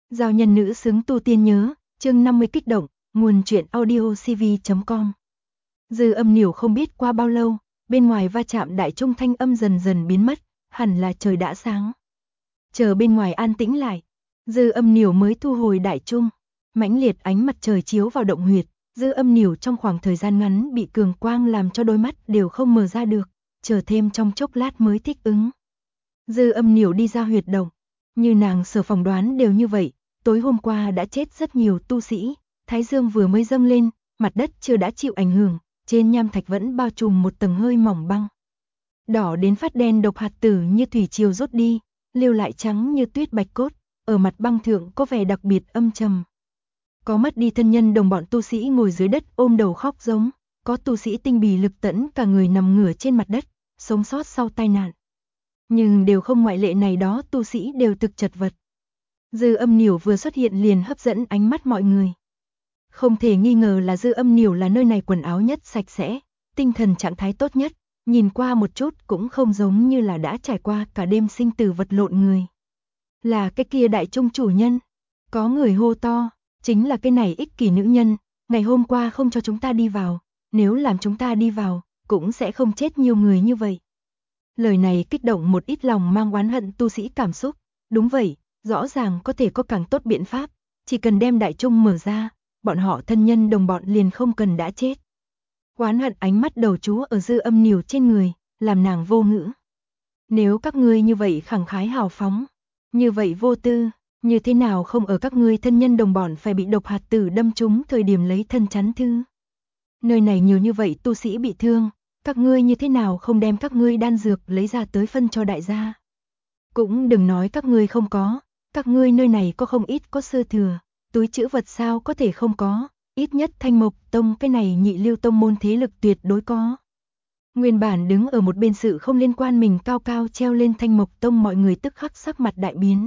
Giao nhân nữ xứng tu tiên nhớ, chương 50 kích động, nguồn truyện audio cv.com. Dư Âm Nỉu không biết qua bao lâu, bên ngoài va chạm đại trung thanh âm dần dần biến mất, hẳn là trời đã sáng. Chờ bên ngoài an tĩnh lại, Dư Âm Nỉu mới thu hồi đại trung, mãnh liệt ánh mặt trời chiếu vào động huyệt, Dư Âm Nỉu trong khoảng thời gian ngắn bị cường quang làm cho đôi mắt đều không mở ra được, chờ thêm trong chốc lát mới thích ứng. Dư Âm Nỉu đi ra huyệt động, như nàng sở phỏng đoán đều như vậy, tối hôm qua đã chết rất nhiều tu sĩ, thái dương vừa mới dâng lên, mặt đất chưa đã chịu ảnh hưởng, trên nham thạch vẫn bao trùm một tầng hơi mỏng băng. Đỏ đến phát đen độc hạt tử như thủy triều rút đi, lưu lại trắng như tuyết bạch cốt, ở mặt băng thượng có vẻ đặc biệt âm trầm. Có mất đi thân nhân đồng bọn tu sĩ ngồi dưới đất ôm đầu khóc giống, có tu sĩ tinh bì lực tẫn cả người nằm ngửa trên mặt đất, sống sót sau tai nạn. Nhưng đều không ngoại lệ, này đó tu sĩ đều thực chật vật. Dư Âm Nỉu vừa xuất hiện liền hấp dẫn ánh mắt mọi người. Không thể nghi ngờ là Dư Âm Nỉu là nơi này quần áo nhất sạch sẽ, tinh thần trạng thái tốt nhất, nhìn qua một chút cũng không giống như là đã trải qua cả đêm sinh tử vật lộn người. Là cái kia đại trung chủ nhân. Có người hô to, chính là cái này ích kỷ nữ nhân, ngày hôm qua không cho chúng ta đi vào, nếu làm chúng ta đi vào, cũng sẽ không chết nhiều người như vậy. Lời này kích động một ít lòng mang oán hận tu sĩ cảm xúc, đúng vậy, rõ ràng có thể có càng tốt biện pháp, chỉ cần đem đại trung mở ra, bọn họ thân nhân đồng bọn liền không cần đã chết. Oán hận ánh mắt đầu chú ở Dư Âm Nỉu trên người, làm nàng vô ngữ. Nếu các ngươi như vậy khẳng khái hào phóng, như vậy vô tư, như thế nào không ở các ngươi thân nhân đồng bọn phải bị độc hạt tử đâm trúng thời điểm lấy thân chắn thư. Nơi này nhiều như vậy tu sĩ bị thương, các ngươi như thế nào không đem các ngươi đan dược lấy ra tới phân cho đại gia. Cũng đừng nói các ngươi không có, các ngươi nơi này có không ít có sơ thừa, túi trữ vật sao có thể không có, ít nhất Thanh Mộc Tông cái này nhị lưu tông môn thế lực tuyệt đối có. Nguyên bản đứng ở một bên sự không liên quan mình cao cao treo lên Thanh Mộc Tông, mọi người tức khắc sắc mặt đại biến.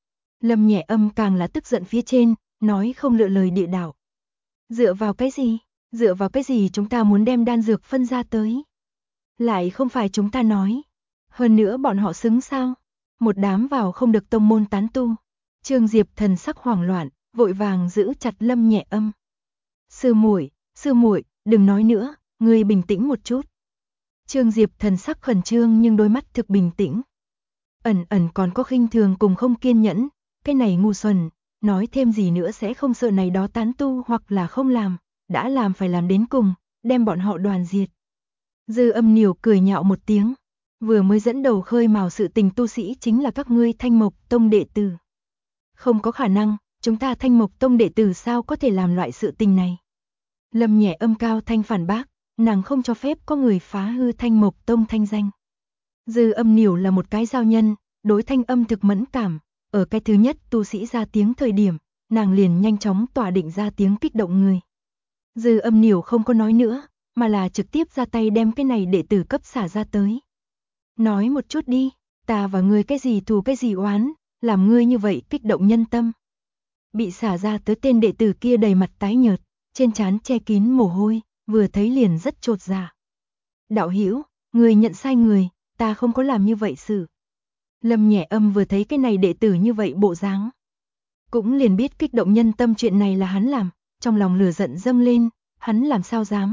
Lâm Nhẹ Âm càng là tức giận phía trên, nói không lựa lời địa đạo. Dựa vào cái gì? Dựa vào cái gì chúng ta muốn đem đan dược phân ra tới? Lại không phải chúng ta nói. Hơn nữa bọn họ xứng sao? Một đám vào không được tông môn tán tu. Trương Diệp thần sắc hoảng loạn, vội vàng giữ chặt Lâm Nhẹ Âm. Sư muội, đừng nói nữa, ngươi bình tĩnh một chút. Trương Diệp thần sắc khẩn trương nhưng đôi mắt thực bình tĩnh. Ẩn ẩn còn có khinh thường cùng không kiên nhẫn, cái này ngu xuẩn, nói thêm gì nữa sẽ không sợ này đó tán tu hoặc là không làm, đã làm phải làm đến cùng, đem bọn họ đoàn diệt. Dư Âm Nỉu cười nhạo một tiếng, vừa mới dẫn đầu khơi mào sự tình tu sĩ chính là các ngươi Thanh Mộc Tông đệ tử. Không có khả năng, chúng ta Thanh Mộc Tông đệ tử sao có thể làm loại sự tình này. Lâm Nhẹ Âm cao thanh phản bác, nàng không cho phép có người phá hư Thanh Mộc Tông thanh danh. Dư Âm Nỉu là một cái giao nhân, đối thanh âm thực mẫn cảm, ở cái thứ nhất tu sĩ ra tiếng thời điểm, nàng liền nhanh chóng tỏa định ra tiếng kích động người. Dư Âm Nỉu không có nói nữa, mà là trực tiếp ra tay đem cái này đệ tử cấp xả ra tới. Nói một chút đi, ta và ngươi cái gì thù cái gì oán, làm ngươi như vậy kích động nhân tâm. Bị xả ra tới tên đệ tử kia đầy mặt tái nhợt, trên trán che kín mồ hôi, vừa thấy liền rất chột dạ. Đạo hữu, ngươi nhận sai người, ta không có làm như vậy sự. Lâm Nhẹ Âm vừa thấy cái này đệ tử như vậy bộ dáng, cũng liền biết kích động nhân tâm chuyện này là hắn làm, trong lòng lửa giận dâng lên, hắn làm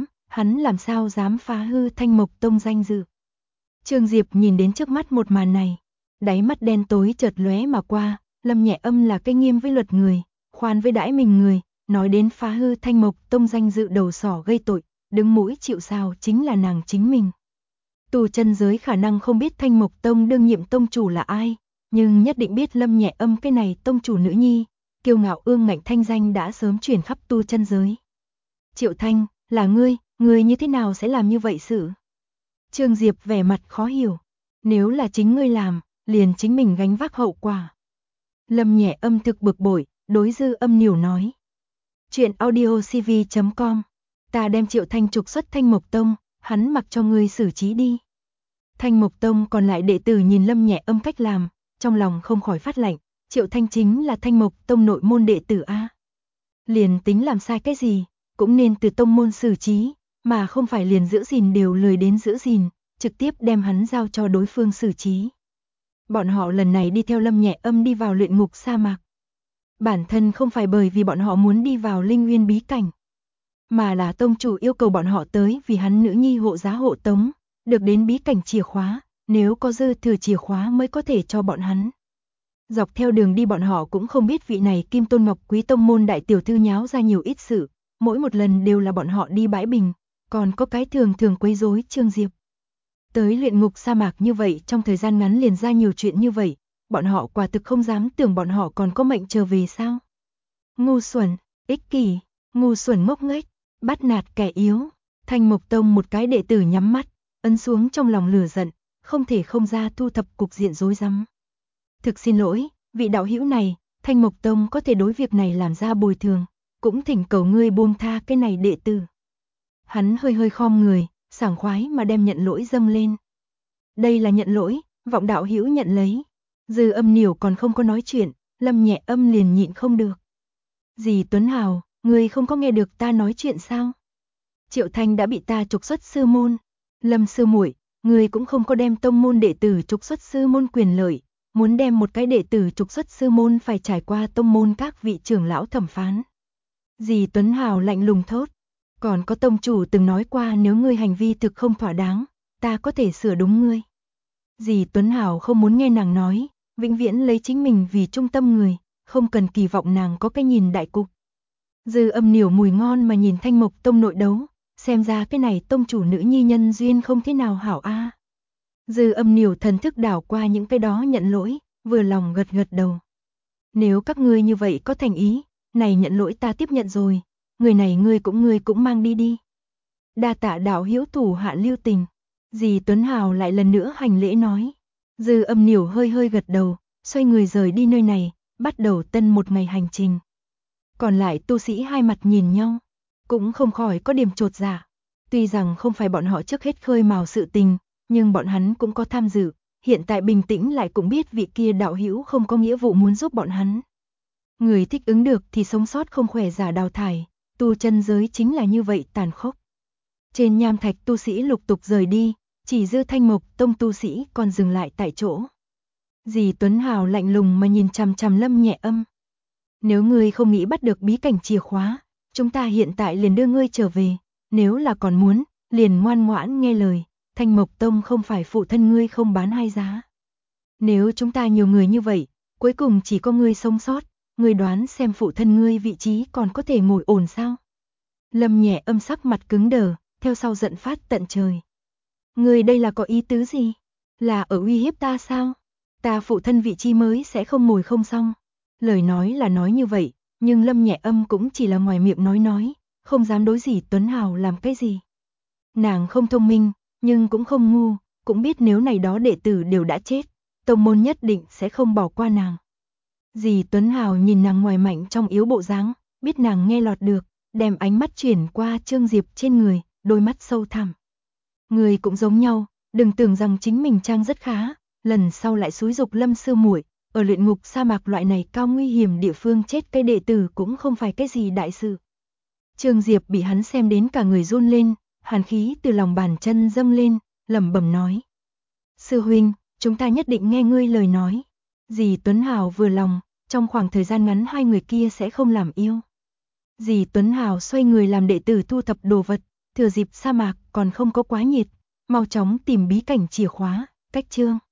sao dám phá hư Thanh Mộc Tông danh dự. Trương Diệp nhìn đến trước mắt một màn này, đáy mắt đen tối chợt lóe mà qua, Lâm Nhẹ Âm là cái nghiêm với luật người, khoan với đãi mình người, nói đến phá hư Thanh Mộc Tông danh dự đầu sỏ gây tội, đứng mũi chịu sào chính là nàng chính mình. Tu chân giới khả năng không biết Thanh Mộc Tông đương nhiệm tông chủ là ai, nhưng nhất định biết Lâm Nhẹ Âm cái này tông chủ nữ nhi, kiêu ngạo ương ngạnh thanh danh đã sớm truyền khắp tu chân giới. Triệu Thanh, là ngươi như thế nào sẽ làm như vậy sự? Trương Diệp vẻ mặt khó hiểu, nếu là chính ngươi làm, liền chính mình gánh vác hậu quả. Lâm Nhẹ Âm thực bực bội, đối Dư Âm Nỉu nói. Chuyện audio cv.com, ta đem Triệu Thanh trục xuất Thanh Mộc Tông, hắn mặc cho ngươi xử trí đi. Thanh Mộc Tông còn lại đệ tử nhìn Lâm Nhẹ Âm cách làm, trong lòng không khỏi phát lạnh, Triệu Thanh chính là Thanh Mộc Tông nội môn đệ tử a. Liền tính làm sai cái gì, cũng nên từ tông môn xử trí, mà không phải liền giữ gìn đều lười đến giữ gìn, trực tiếp đem hắn giao cho đối phương xử trí. Bọn họ lần này đi theo Lâm Nhẹ Âm đi vào luyện ngục sa mạc. Bản thân không phải bởi vì bọn họ muốn đi vào Linh Nguyên bí cảnh, mà là tông chủ yêu cầu bọn họ tới vì hắn nữ nhi hộ giá hộ tống, được đến bí cảnh chìa khóa, nếu có dư thừa chìa khóa mới có thể cho bọn hắn. Dọc theo đường đi bọn họ cũng không biết vị này Kim Tôn Ngọc Quý tông môn đại tiểu thư nháo ra nhiều ít sự, mỗi một lần đều là bọn họ đi bãi bình, còn có cái thường thường quấy rối Trương Diệp. Tới luyện ngục sa mạc như vậy trong thời gian ngắn liền ra nhiều chuyện như vậy, bọn họ quả thực không dám tưởng bọn họ còn có mệnh trở về sao. Ngu xuẩn, ích kỷ, ngu xuẩn ngốc nghếch, bắt nạt kẻ yếu. Thanh Mộc Tông một cái đệ tử nhắm mắt, ấn xuống trong lòng lửa giận, không thể không ra thu thập cục diện rối rắm. Thực xin lỗi, vị đạo hữu này, Thanh Mộc Tông có thể đối việc này làm ra bồi thường, cũng thỉnh cầu ngươi buông tha cái này đệ tử. Hắn hơi hơi khom người, sảng khoái mà đem nhận lỗi dâng lên. Đây là nhận lỗi, vọng đạo hữu nhận lấy. Dư Âm Niểu còn không có nói chuyện, Lâm Nhẹ Âm liền nhịn không được. Dì Tuấn Hào, ngươi không có nghe được ta nói chuyện sao? Triệu Thanh đã bị ta trục xuất sư môn. Lâm sư muội, ngươi cũng không có đem tông môn đệ tử trục xuất sư môn quyền lợi, muốn đem một cái đệ tử trục xuất sư môn phải trải qua tông môn các vị trưởng lão thẩm phán. Dì Tuấn Hào lạnh lùng thốt, còn có tông chủ từng nói qua nếu ngươi hành vi thực không thỏa đáng, ta có thể sửa đúng ngươi. Dì Tuấn Hào không muốn nghe nàng nói, vĩnh viễn lấy chính mình vì trung tâm người, không cần kỳ vọng nàng có cái nhìn đại cục. Dư Âm Niểu mùi ngon mà nhìn Thanh Mộc Tông nội đấu, xem ra cái này tông chủ nữ nhi nhân duyên không thế nào hảo a. Dư Âm Niểu thần thức đảo qua những cái đó nhận lỗi, vừa lòng gật gật đầu. Nếu các ngươi như vậy có thành ý, này nhận lỗi ta tiếp nhận rồi, người này ngươi cũng mang đi đi. Đa tạ đạo hữu thủ hạ lưu tình. Dì Tuấn Hào lại lần nữa hành lễ nói. Dư Âm Niểu hơi hơi gật đầu, xoay người rời đi nơi này, bắt đầu tân một ngày hành trình. Còn lại tu sĩ hai mặt nhìn nhau, cũng không khỏi có điểm chột dạ. Tuy rằng không phải bọn họ trước hết khơi mào sự tình, nhưng bọn hắn cũng có tham dự, hiện tại bình tĩnh lại cũng biết vị kia đạo hữu không có nghĩa vụ muốn giúp bọn hắn. Người thích ứng được thì sống sót không khỏe giả đào thải, tu chân giới chính là như vậy tàn khốc. Trên nham thạch tu sĩ lục tục rời đi, chỉ dư Thanh Mộc Tông tu sĩ còn dừng lại tại chỗ. Dì Tuấn Hào lạnh lùng mà nhìn chằm chằm Lâm Nhẹ Âm. Nếu ngươi không nghĩ bắt được bí cảnh chìa khóa, chúng ta hiện tại liền đưa ngươi trở về, nếu là còn muốn, liền ngoan ngoãn nghe lời, Thanh Mộc Tông không phải phụ thân ngươi không bán hai giá. Nếu chúng ta nhiều người như vậy, cuối cùng chỉ có ngươi sống sót, ngươi đoán xem phụ thân ngươi vị trí còn có thể ngồi ổn sao? Lâm Nhẹ Âm sắc mặt cứng đờ, theo sau giận phát tận trời. Ngươi đây là có ý tứ gì? Là ở uy hiếp ta sao? Ta phụ thân vị trí mới sẽ không ngồi không xong. Lời nói là nói như vậy, nhưng Lâm Nhẹ Âm cũng chỉ là ngoài miệng nói, không dám đối dì Tuấn Hào làm cái gì. Nàng không thông minh, nhưng cũng không ngu, cũng biết nếu này đó đệ tử đều đã chết, tông môn nhất định sẽ không bỏ qua nàng. Dì Tuấn Hào nhìn nàng ngoài mạnh trong yếu bộ dáng, biết nàng nghe lọt được, đem ánh mắt chuyển qua Trương Diệp trên người, đôi mắt sâu thẳm. Người cũng giống nhau, đừng tưởng rằng chính mình trang rất khá, lần sau lại xúi dục Lâm sư muội, ở luyện ngục sa mạc loại này cao nguy hiểm địa phương chết cây đệ tử cũng không phải cái gì đại sự. Trương Diệp bị hắn xem đến cả người run lên, hàn khí từ lòng bàn chân dâng lên, lẩm bẩm nói. Sư huynh, chúng ta nhất định nghe ngươi lời nói. Dì Tuấn Hào vừa lòng, trong khoảng thời gian ngắn hai người kia sẽ không làm yêu. Dì Tuấn Hào xoay người làm đệ tử thu thập đồ vật, thừa dịp sa mạc còn không có quá nhiệt, mau chóng tìm bí cảnh chìa khóa, cách chương.